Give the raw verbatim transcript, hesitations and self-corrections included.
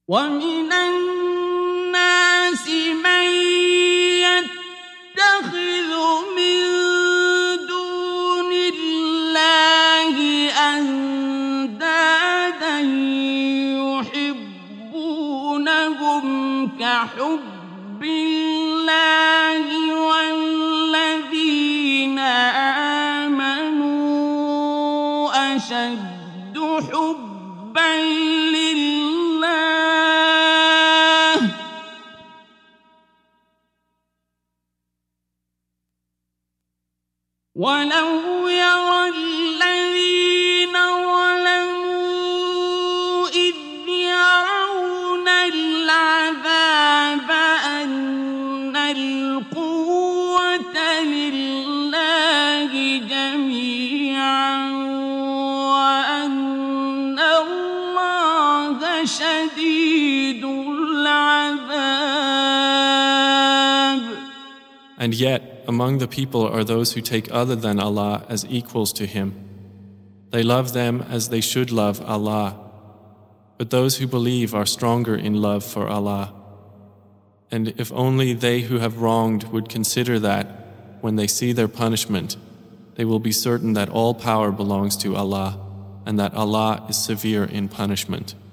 ومن الناس من يتخذ من دون الله أندادا يحبونهم كحب الله والذين آمنوا أشد حبا لله ولو يرى الذين ظلموا إذ يرون العذاب أن القوة لله جميعا وأن الله شديد العذاب. And yet, among the people are those who take other than Allah as equals to Him. They love them as they should love Allah. But those who believe are stronger in love for Allah. And if only they who have wronged would consider that, when they see their punishment, they will be certain that all power belongs to Allah, and that Allah is severe in punishment.